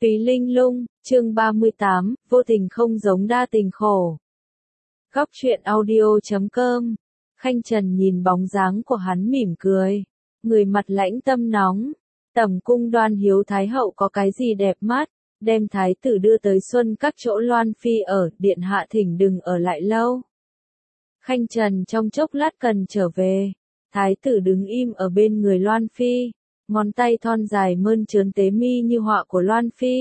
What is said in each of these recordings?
Túy Linh Lung, chương 38, vô tình không giống đa tình khổ. Góc truyện audio.com. Khanh Trần nhìn bóng dáng của hắn mỉm cười. Người mặt lãnh tâm nóng. Tẩm cung Đoan Hiếu Thái hậu có cái gì đẹp mắt, đem thái tử đưa tới xuân các chỗ Loan Phi ở, điện hạ thỉnh đừng ở lại lâu. Khanh Trần trong chốc lát cần trở về. Thái tử đứng im ở bên người Loan Phi. Ngón tay thon dài mơn trớn tế mi như họa của Loan Phi.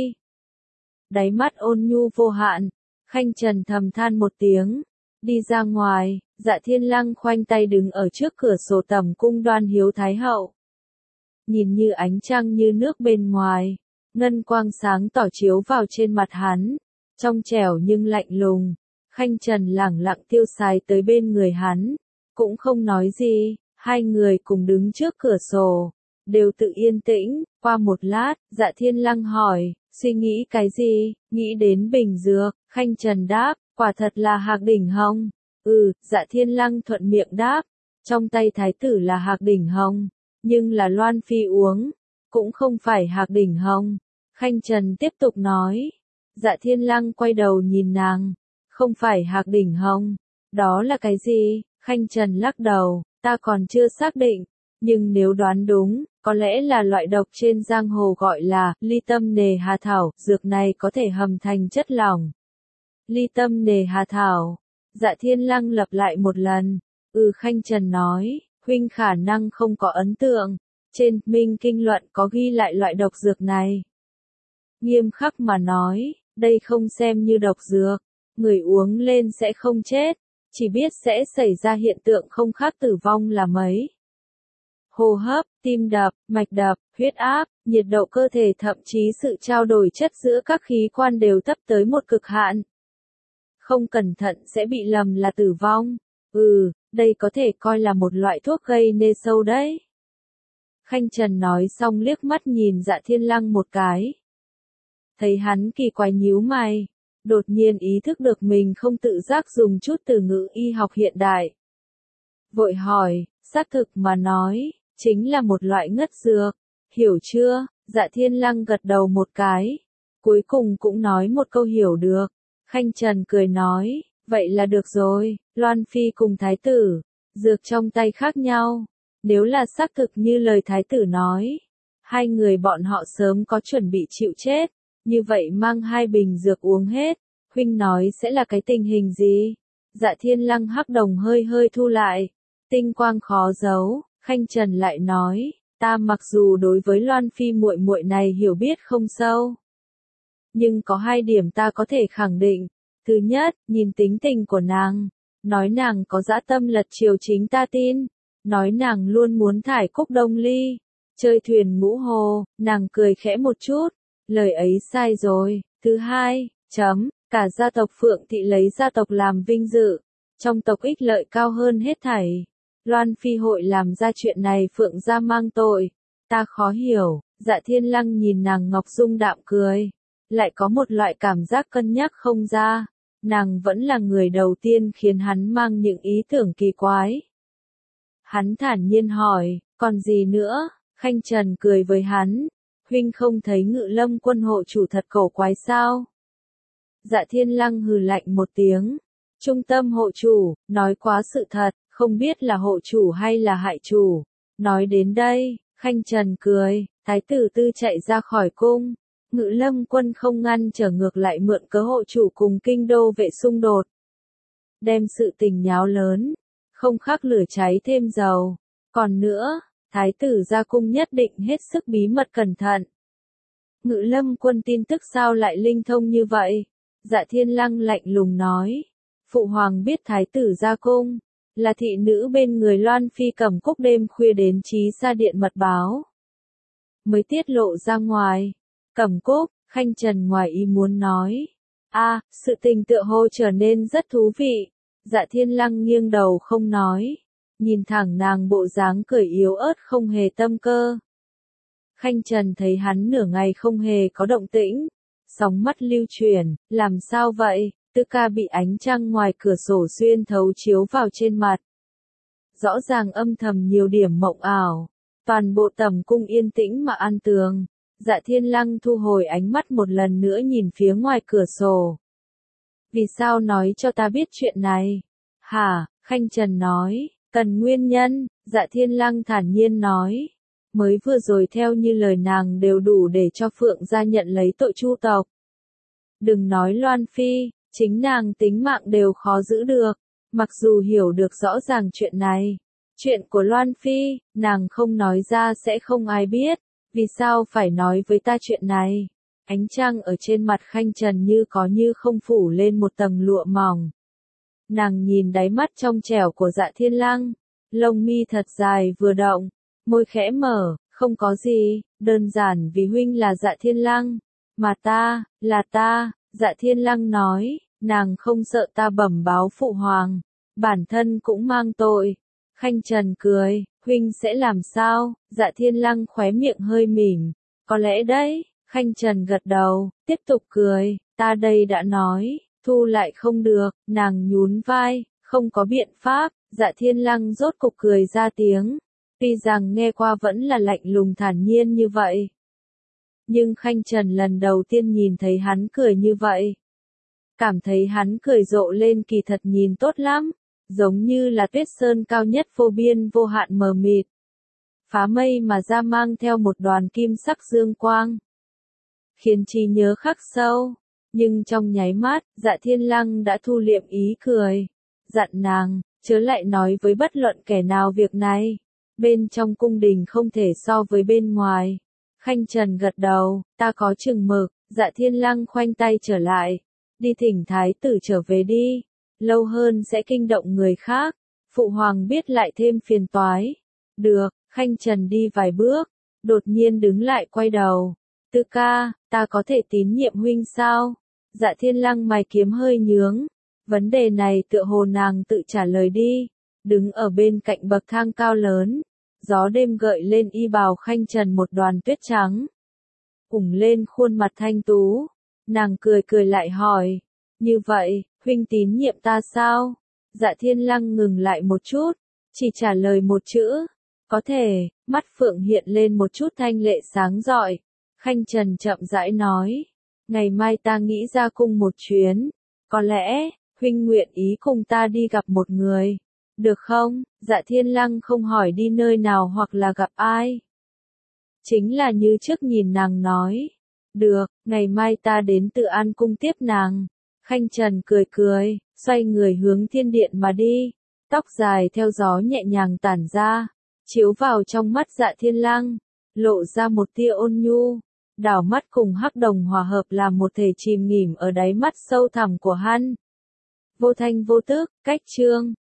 Đáy mắt ôn nhu vô hạn, Khanh Trần thầm than một tiếng. Đi ra ngoài, Dạ Thiên Lăng khoanh tay đứng ở trước cửa sổ tẩm cung Đoan Hiếu Thái hậu. Nhìn như ánh trăng như nước bên ngoài, ngân quang sáng tỏ chiếu vào trên mặt hắn, trong trẻo nhưng lạnh lùng. Khanh Trần lẳng lặng tiêu sái tới bên người hắn, cũng không nói gì, hai người cùng đứng trước cửa sổ. Đều tự yên tĩnh, qua một lát, Dạ Thiên Lăng hỏi, suy nghĩ cái gì, nghĩ đến bình dược, Khanh Trần đáp, quả thật là hạc đỉnh hồng. Dạ Thiên Lăng thuận miệng đáp, trong tay thái tử là hạc đỉnh hồng, nhưng là Loan Phi uống, cũng không phải hạc đỉnh hồng. Khanh Trần tiếp tục nói, Dạ Thiên Lăng quay đầu nhìn nàng, không phải hạc đỉnh hồng, đó là cái gì, Khanh Trần lắc đầu, ta còn chưa xác định. Nhưng nếu đoán đúng, có lẽ là loại độc trên giang hồ gọi là ly tâm nề hà thảo, dược này có thể hầm thành chất lỏng. Ly tâm nề hà thảo. Dạ Thiên Lăng lặp lại một lần. Khanh Trần nói, huynh khả năng không có ấn tượng. Trên Minh Kinh Luận có ghi lại loại độc dược này. Nghiêm khắc mà nói, đây không xem như độc dược. Người uống lên sẽ không chết, chỉ biết sẽ xảy ra hiện tượng không khác tử vong là mấy. Hô hấp, tim đập, mạch đập, huyết áp, nhiệt độ cơ thể thậm chí sự trao đổi chất giữa các khí quan đều thấp tới một cực hạn. Không cẩn thận sẽ bị lầm là tử vong. Đây có thể coi là một loại thuốc gây nê sâu đấy. Khanh Trần nói xong liếc mắt nhìn Dạ Thiên Lăng một cái. Thấy hắn kỳ quái nhíu mày, đột nhiên ý thức được mình không tự giác dùng chút từ ngữ y học hiện đại. Vội hỏi, xác thực mà nói, chính là một loại ngất dược, hiểu chưa? Dạ Thiên Lăng gật đầu một cái, cuối cùng cũng nói một câu hiểu được. Khanh Trần cười nói, vậy là được rồi, Loan Phi cùng thái tử, dược trong tay khác nhau, nếu là xác thực như lời thái tử nói, hai người bọn họ sớm có chuẩn bị chịu chết, như vậy mang hai bình dược uống hết, huynh nói sẽ là cái tình hình gì? Dạ Thiên Lăng hắc đồng hơi hơi thu lại, tinh quang khó giấu. Khanh Trần lại nói, ta mặc dù đối với Loan Phi muội muội này hiểu biết không sâu, nhưng có hai điểm ta có thể khẳng định. Thứ nhất, nhìn tính tình của nàng, nói nàng có dã tâm lật chiều chính ta tin, nói nàng luôn muốn thải Cúc Đông Ly, chơi thuyền ngũ hồ, nàng cười khẽ một chút, lời ấy sai rồi. Thứ hai, cả gia tộc Phượng Thị lấy gia tộc làm vinh dự, trong tộc ích lợi cao hơn hết thảy. Loan Phi hội làm ra chuyện này Phượng gia mang tội, ta khó hiểu. Dạ Thiên Lăng nhìn nàng ngọc dung đạm cười, lại có một loại cảm giác cân nhắc không ra, nàng vẫn là người đầu tiên khiến hắn mang những ý tưởng kỳ quái. Hắn thản nhiên hỏi, còn gì nữa? Khanh Trần cười với hắn, huynh không thấy Ngự Lâm quân hộ chủ thật cổ quái sao? Dạ Thiên Lăng hừ lạnh một tiếng, trung tâm hộ chủ, nói quá sự thật. Không biết là hộ chủ hay là hại chủ. Nói đến đây, Khanh Trần cười, thái tử tư chạy ra khỏi cung. Ngự Lâm quân không ngăn trở ngược lại mượn cớ hộ chủ cùng kinh đô vệ xung đột. Đem sự tình nháo lớn, không khác lửa cháy thêm dầu. Còn nữa, thái tử ra cung nhất định hết sức bí mật cẩn thận. Ngự Lâm quân tin tức sao lại linh thông như vậy? Dạ Thiên Lăng lạnh lùng nói. Phụ hoàng biết thái tử ra cung là thị nữ bên người Loan Phi Cẩm Cúc đêm khuya đến Trí Sa Điện mật báo, mới tiết lộ ra ngoài. Cẩm Cúc, Khanh Trần ngoài ý muốn nói. Sự tình tựa hồ trở nên rất thú vị. Dạ Thiên Lăng nghiêng đầu không nói, nhìn thẳng nàng bộ dáng cười yếu ớt không hề tâm cơ. Khanh Trần thấy hắn nửa ngày không hề có động tĩnh, sóng mắt lưu chuyển, làm sao vậy? Tư ca bị ánh trăng ngoài cửa sổ xuyên thấu chiếu vào trên mặt. Rõ ràng âm thầm nhiều điểm mộng ảo. Toàn bộ tầm cung yên tĩnh mà an tường. Dạ Thiên Lăng thu hồi ánh mắt một lần nữa nhìn phía ngoài cửa sổ. Vì sao nói cho ta biết chuyện này? Hả? Khanh Trần nói, cần nguyên nhân, Dạ Thiên Lăng thản nhiên nói. Mới vừa rồi theo như lời nàng đều đủ để cho Phượng gia nhận lấy tội chu tộc. Đừng nói Loan Phi, chính nàng tính mạng đều khó giữ được, mặc dù hiểu được rõ ràng chuyện này. Chuyện của Loan Phi, nàng không nói ra sẽ không ai biết, vì sao phải nói với ta chuyện này? Ánh trăng ở trên mặt Khanh Trần như có như không phủ lên một tầng lụa mỏng. Nàng nhìn đáy mắt trong trẻo của Dạ Thiên Lăng, lông mi thật dài vừa động, môi khẽ mở, không có gì, đơn giản vì huynh là Dạ Thiên Lăng, mà ta, là ta, Dạ Thiên Lăng nói, nàng không sợ ta bẩm báo phụ hoàng, bản thân cũng mang tội. Khanh Trần cười, huynh sẽ làm sao? Dạ Thiên Lăng khóe miệng hơi mỉm, có lẽ đấy. Khanh Trần gật đầu, tiếp tục cười, ta đây đã nói, thu lại không được, nàng nhún vai, không có biện pháp. Dạ Thiên Lăng rốt cục cười ra tiếng, tuy rằng nghe qua vẫn là lạnh lùng thản nhiên như vậy. Nhưng Khanh Trần lần đầu tiên nhìn thấy hắn cười như vậy. Cảm thấy hắn cười rộ lên kỳ thật nhìn tốt lắm, giống như là tuyết sơn cao nhất vô biên vô hạn mờ mịt. Phá mây mà ra mang theo một đoàn kim sắc dương quang. Khiến trí nhớ khắc sâu, nhưng trong nháy mắt, Dạ Thiên Lăng đã thu liệm ý cười. Dặn nàng, chớ lại nói với bất luận kẻ nào việc này. Bên trong cung đình không thể so với bên ngoài. Khanh Trần gật đầu, ta có chừng mực. Dạ Thiên Lăng khoanh tay trở lại. Đi thỉnh thái tử trở về đi. Lâu hơn sẽ kinh động người khác. Phụ hoàng biết lại thêm phiền toái. Được, Khanh Trần đi vài bước. Đột nhiên đứng lại quay đầu. Tư ca, ta có thể tín nhiệm huynh sao? Dạ Thiên Lăng mày kiếm hơi nhướng. Vấn đề này tựa hồ nàng tự trả lời đi. Đứng ở bên cạnh bậc thang cao lớn. Gió đêm gợi lên y bào Khanh Trần một đoàn tuyết trắng. Ủng lên khuôn mặt thanh tú. Nàng cười cười lại hỏi. Như vậy, huynh tín nhiệm ta sao? Dạ Thiên Lăng ngừng lại một chút. Chỉ trả lời một chữ. Có thể, mắt Phượng hiện lên một chút thanh lệ sáng rọi. Khanh Trần chậm rãi nói. Ngày mai ta nghĩ ra cung một chuyến. Có lẽ, huynh nguyện ý cùng ta đi gặp một người. Được không? Dạ Thiên Lăng không hỏi đi nơi nào hoặc là gặp ai. Chính là như trước nhìn nàng nói. Được, ngày mai ta đến Tự An cung tiếp nàng. Khanh Trần cười cười, xoay người hướng thiên điện mà đi. Tóc dài theo gió nhẹ nhàng tản ra, chiếu vào trong mắt Dạ Thiên Lăng, lộ ra một tia ôn nhu. Đảo mắt cùng hắc đồng hòa hợp làm một thể chìm nghỉm ở đáy mắt sâu thẳm của hắn. Vô thanh vô tức, cách chương.